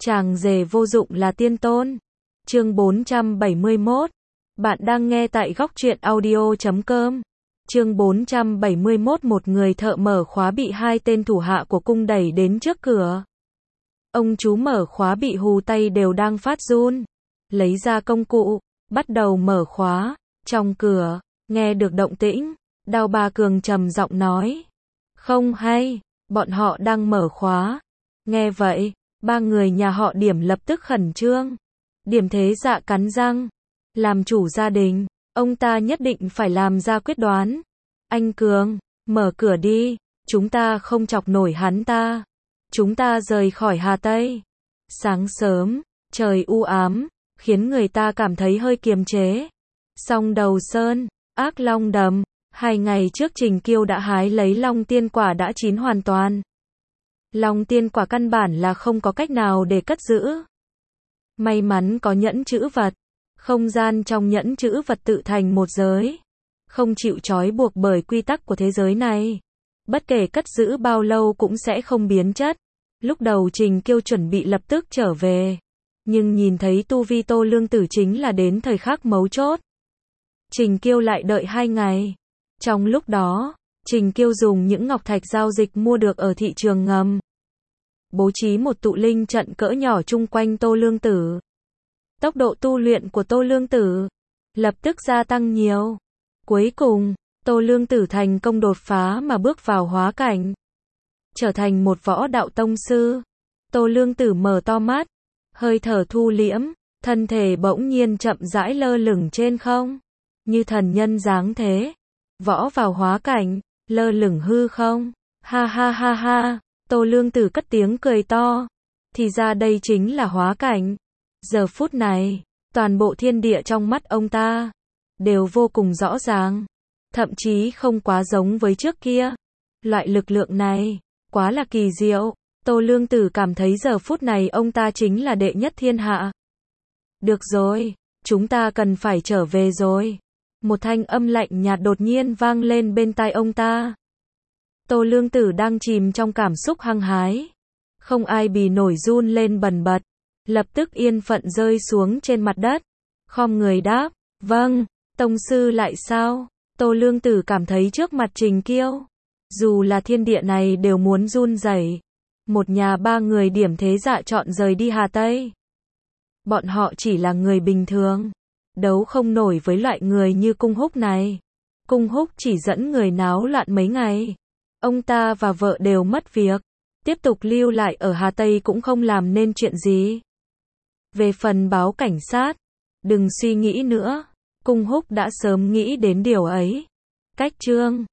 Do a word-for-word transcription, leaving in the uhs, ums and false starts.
Chàng rể vô dụng là tiên tôn. Chương bốn trăm bảy mươi mốt. Bạn đang nghe tại góc truyện audio chấm com. Chương bốn trăm bảy mươi mốt. Một người thợ mở khóa bị hai tên thủ hạ của cung đẩy đến trước cửa. Ông chú mở khóa bị hù tay đều đang phát run. Lấy ra công cụ, bắt đầu mở khóa. Trong cửa, nghe được động tĩnh, Đao Ba Cường trầm giọng nói. Không hay, bọn họ đang mở khóa. Nghe vậy, ba người nhà họ Điểm lập tức khẩn trương. Điểm Thế Dạ cắn răng. Làm chủ gia đình, ông ta nhất định phải làm ra quyết đoán. Anh Cường, mở cửa đi, chúng ta không chọc nổi hắn ta. Chúng ta rời khỏi Hà Tây. Sáng sớm, trời u ám, khiến người ta cảm thấy hơi kiềm chế. Song Đầu Sơn, Ác Long Đầm, hai ngày trước Trình Kiêu đã hái lấy Long Tiên Quả đã chín hoàn toàn. Long Tiên Quả căn bản là không có cách nào để cất giữ. May mắn có nhẫn chữ vật. Không gian trong nhẫn chữ vật tự thành một giới. Không chịu trói buộc bởi quy tắc của thế giới này. Bất kể cất giữ bao lâu cũng sẽ không biến chất. Lúc đầu Trình Kiêu chuẩn bị lập tức trở về. Nhưng nhìn thấy tu vi Tô Lương Tử chính là đến thời khắc mấu chốt. Trình Kiêu lại đợi hai ngày. Trong lúc đó, Trình Kiêu dùng những ngọc thạch giao dịch mua được ở thị trường ngầm. Bố trí một tụ linh trận cỡ nhỏ chung quanh Tô Lương Tử. Tốc độ tu luyện của Tô Lương Tử lập tức gia tăng nhiều. Cuối cùng, Tô Lương Tử thành công đột phá mà bước vào hóa cảnh. Trở thành một võ đạo tông sư. Tô Lương Tử mở to mắt, hơi thở thu liễm, thân thể bỗng nhiên chậm rãi lơ lửng trên không. Như thần nhân dáng thế. Võ vào hóa cảnh, lơ lửng hư không. Ha ha ha ha, Tô Lương Tử cất tiếng cười to. Thì ra đây chính là hóa cảnh. Giờ phút này, toàn bộ thiên địa trong mắt ông ta đều vô cùng rõ ràng, thậm chí không quá giống với trước kia. Loại lực lượng này quá là kỳ diệu. Tô Lương Tử cảm thấy giờ phút này ông ta chính là đệ nhất thiên hạ. Được rồi, chúng ta cần phải trở về rồi. Một thanh âm lạnh nhạt đột nhiên vang lên bên tai ông ta. Tô Lương Tử đang chìm trong cảm xúc hăng hái, không ai bì nổi run lên bần bật, lập tức yên phận rơi xuống trên mặt đất, khom người đáp, vâng, tông sư lại sao? Tô Lương Tử cảm thấy trước mặt Trình Kiêu, dù là thiên địa này đều muốn run rẩy. Một nhà ba người Điểm Thế Dạ chọn rời đi Hà Tây. Bọn họ chỉ là người bình thường, đấu không nổi với loại người như Cung Húc này. Cung Húc chỉ dẫn người náo loạn mấy ngày. Ông ta và vợ đều mất việc. Tiếp tục lưu lại ở Hà Tây cũng không làm nên chuyện gì. Về phần báo cảnh sát, đừng suy nghĩ nữa. Cung Húc đã sớm nghĩ đến điều ấy. Cách chương